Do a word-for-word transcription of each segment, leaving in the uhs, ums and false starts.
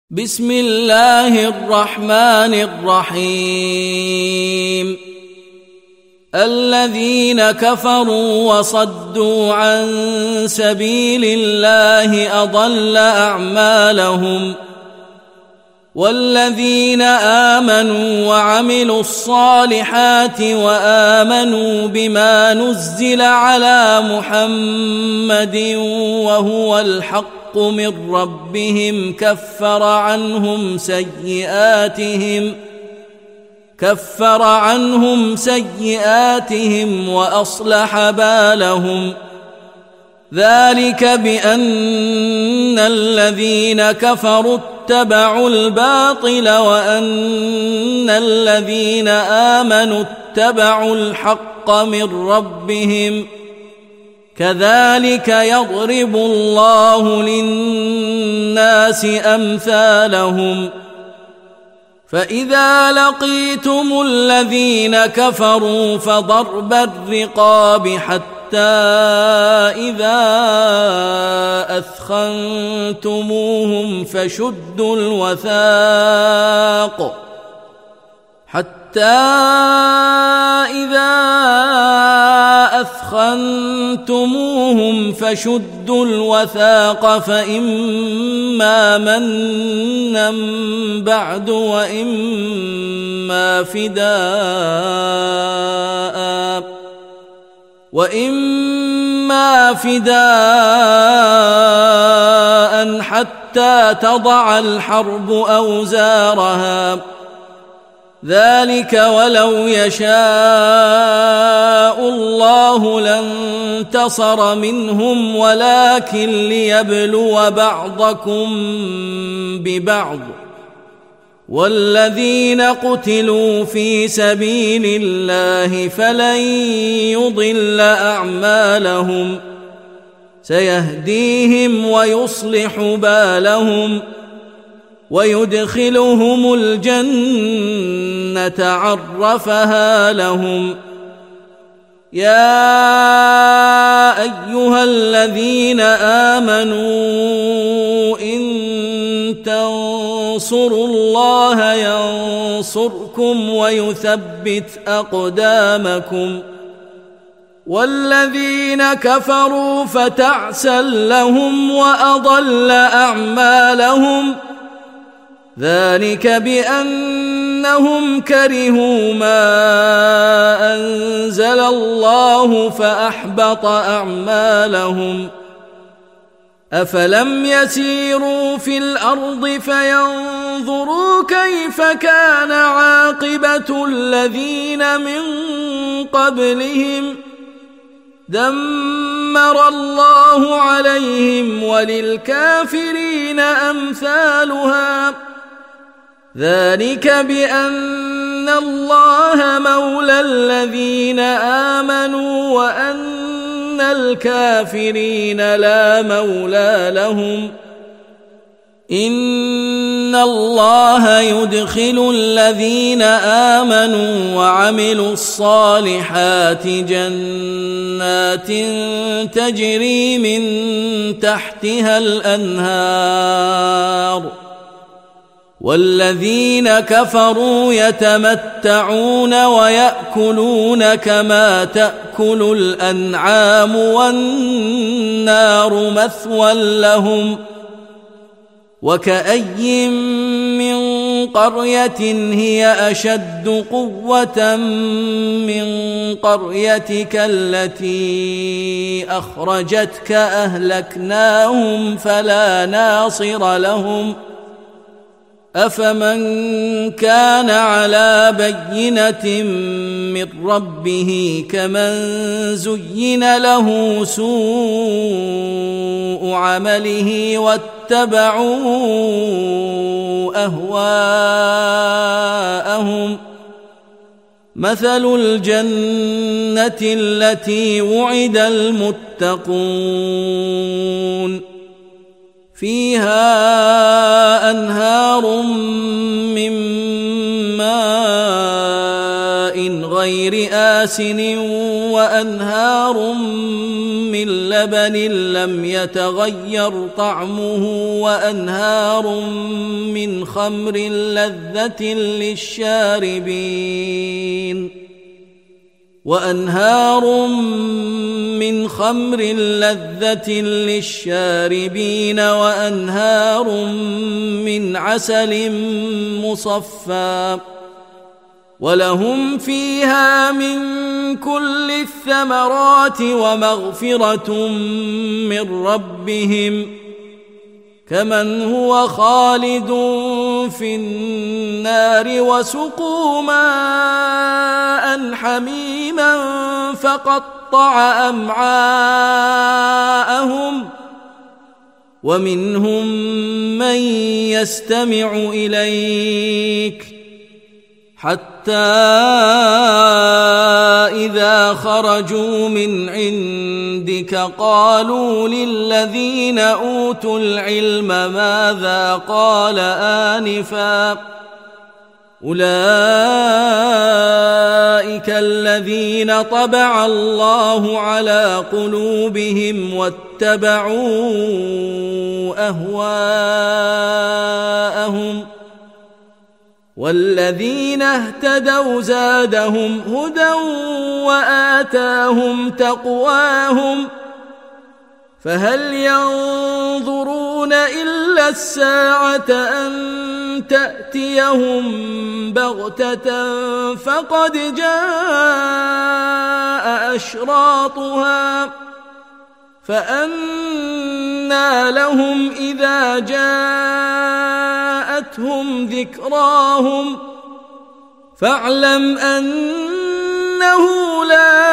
بسم الله الرحمن الرحيم الذين كفروا وصدوا عن سبيل الله أضل أعمالهم والذين آمنوا وعملوا الصالحات وآمنوا بما نزل على محمد وهو الحق من ربهم كفر عنهم سيئاتهم كفر عنهم سيئاتهم وأصلح بالهم ذلك بأن الذين كفروا اتبعوا الباطل وأن الذين آمنوا اتبعوا الحق من ربهم كذلك يضرب الله للناس أمثالهم فإذا لقيتم الذين كفروا فضرب الرقاب حتى إذا أثخنتموهم فشدوا الوثاق حتى إذا أثخنتموهم فشدوا الوثاق فإما منا بعد وإما فداء وإما فداء حتى تضع الحرب أوزارها ذلك ولو يشاء الله لانتصر منهم ولكن ليبلو بعضكم ببعض والذين قتلوا في سبيل الله فلن يضل أعمالهم سيهديهم ويصلح بالهم ويدخلهم الجنة عرفها لهم يا أيها الذين آمنوا إن تنصروا الله ينصركم ويثبت أقدامكم والذين كفروا فتعسا لهم وأضل أعمالهم ذلك بأنهم كرهوا ما أنزل الله فأحبط أعمالهم أفلم يسيروا في الأرض فينظروا كيف كان عاقبة الذين من قبلهم دمر الله عليهم وللكافرين أمثالها ذلك بأن الله مولى الذين آمنوا وأن الكافرين لا مولى لهم إن الله يدخل الذين آمنوا وعملوا الصالحات جنات تجري من تحتها الأنهار والذين كفروا يتمتعون ويأكلون كما تأكل الأنعام والنار مثوى لهم وكأي من قرية هي أشد قوة من قريتك التي أخرجتك أهلكناهم فلا ناصر لهم أفمن كان على بينة من ربه كمن زين له سوء عمله واتبعوا أهواءهم مثل الجنة التي وعد المتقون فيها أنهار من ماء غير آسن وأنهار من من لبن لم يتغير طعمه وأنهار من خمر لذة للشاربين وأنهار من خمر لذة للشاربين وأنهار من عسل مصفى ولهم فيها من كل الثمرات ومغفرة من ربهم كمن هو خالد في النار وسقوا ماء حميما فقطع أمعاءهم ومنهم من يستمع إليك حتى إذا خرجوا من عندك قالوا للذين أوتوا العلم ماذا قال آنفا أولئك الذين طبع الله على قلوبهم واتبعوا أهواءهم والذين اهتدوا زادهم هدى وآتاهم تقواهم فهل ينظرون إلا الساعة أن تأتيهم بغتة فقد جاء أشراطها فأنى لهم إذا جاءتهم ذكراهم فاعلم أنه لا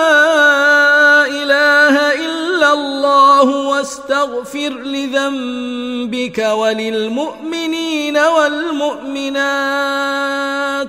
إله إلا الله واستغفر لذنبك وللمؤمنين والمؤمنات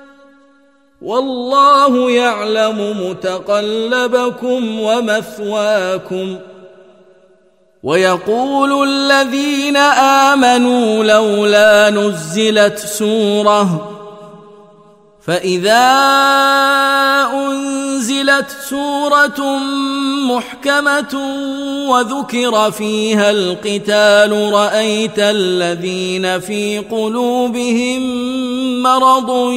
والله يعلم متقلبكم ومثواكم ويقول الذين آمنوا لولا نزلت سورة فإذا أنزلت سورة محكمة وذكر فيها القتال رأيت الذين في قلوبهم مرض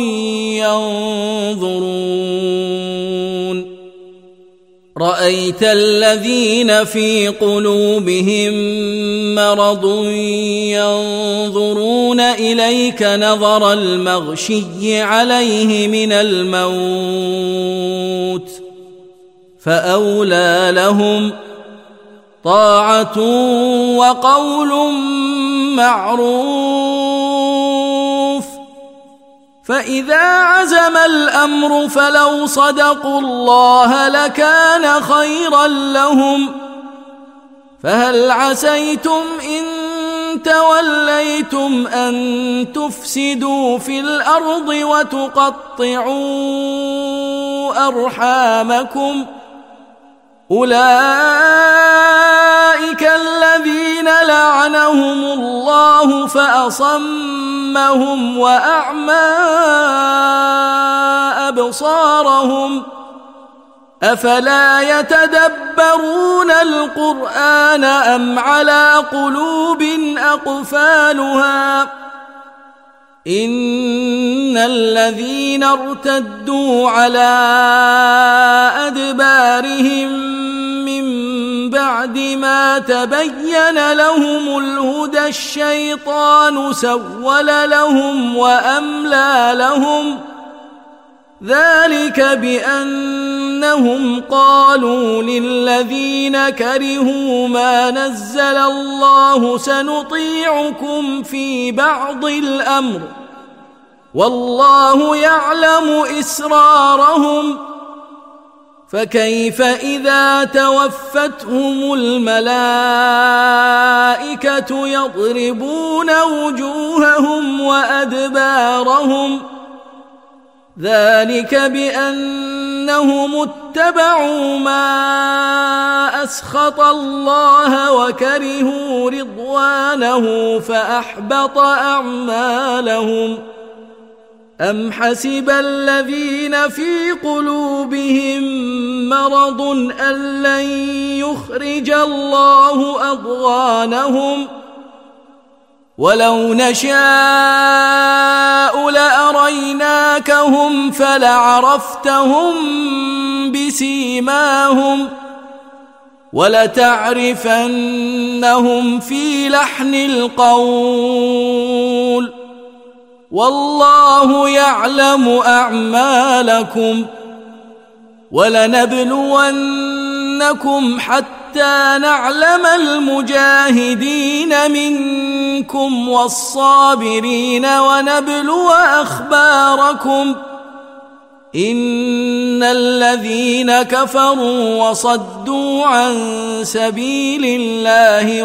ينظرون رأيت الذين في قلوبهم مرض ينظرون إليك نظر المغشي عليه من الموت فأولى لهم طاعة وقول معروف فإذا عزم الأمر فلو صدقوا الله لكان خيرا لهم فهل عسيتم إن توليتم أن تفسدوا في الأرض وتقطعوا أرحامكم أولئك الذين لعنهم الله فأصمهم وأعمى أبصارهم أفلا يتدبرون القرآن أم على قلوب أقفالها إن الذين ارتدوا على أدبارهم من بعد ما تبين لهم الهدى الشيطان سول لهم وأملى لهم ذلك بأنهم قالوا للذين كرهوا ما نزل الله سنطيعكم في بعض الأمر والله يعلم إسرارهم فكيف إذا توفتهم الملائكة يضربون وجوههم وأدبارهم ذلك بأنهم اتبعوا ما أسخط الله وكرهوا رضوانه فأحبط أعمالهم أم حسب الذين في قلوبهم مرض أن لن يخرج الله أضغانهم ولو نشاء لأريناكهم فلعرفتهم بسيماهم ولتعرفنهم في لحن القول والله يعلم أعمالكم ولنبلونكم حتى نعلم المجاهدين منكم والصابرين ونبلو أخباركم إن الذين كفروا وصدوا عن سبيل الله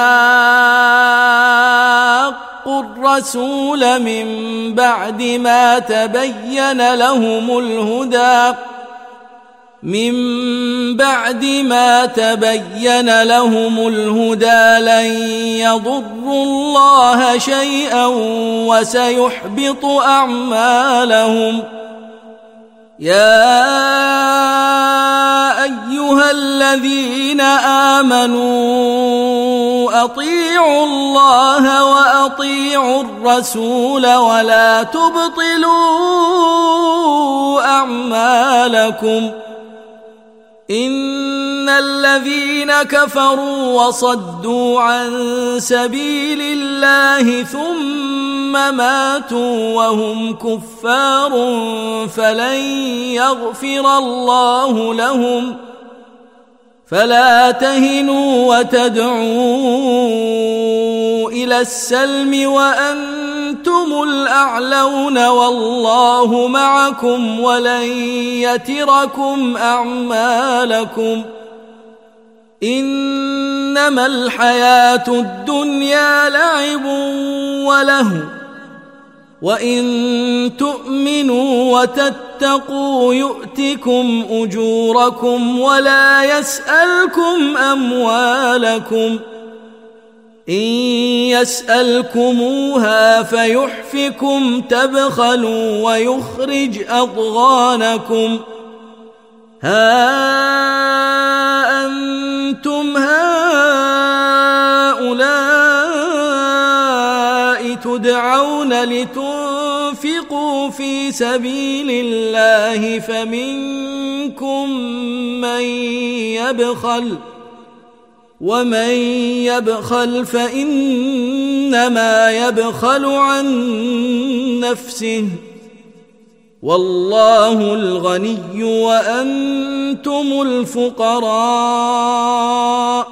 وشاقوا الرسول من بعد ما تبين لهم الهدى من بعد ما تبين لهم الهدى لن يضروا الله شيئا وسيحبط أعمالهم يا أيها الذين آمنوا أطيعوا الله وأطيعوا الرسول ولا تبطلوا أعمالكم إن الذين كفروا وصدوا عن سبيل الله ثم ماتوا وهم كفار فلن يغفر الله لهم فلا تهنوا وتدعوا إلى السلم وأنتم الأعلون والله معكم ولن يتركم أعمالكم إنما الحياة الدنيا لعب وله وإن تؤمنوا وتتقوا يؤتكم أجوركم ولا يسألكم أموالكم إن يسألكموها فيحفكم تبخلوا ويخرج أضغانكم ها أنتم هؤلاء تدعون لتنفقوا في سبيل الله فمنكم من يبخل ومن يبخل فإنما يبخل عن نفسه والله الغني وأنتم الفقراء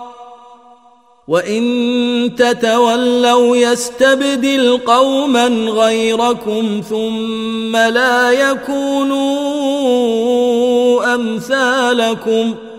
وإن تتولوا يستبدل قوما غيركم ثم لا يكونوا أمثالكم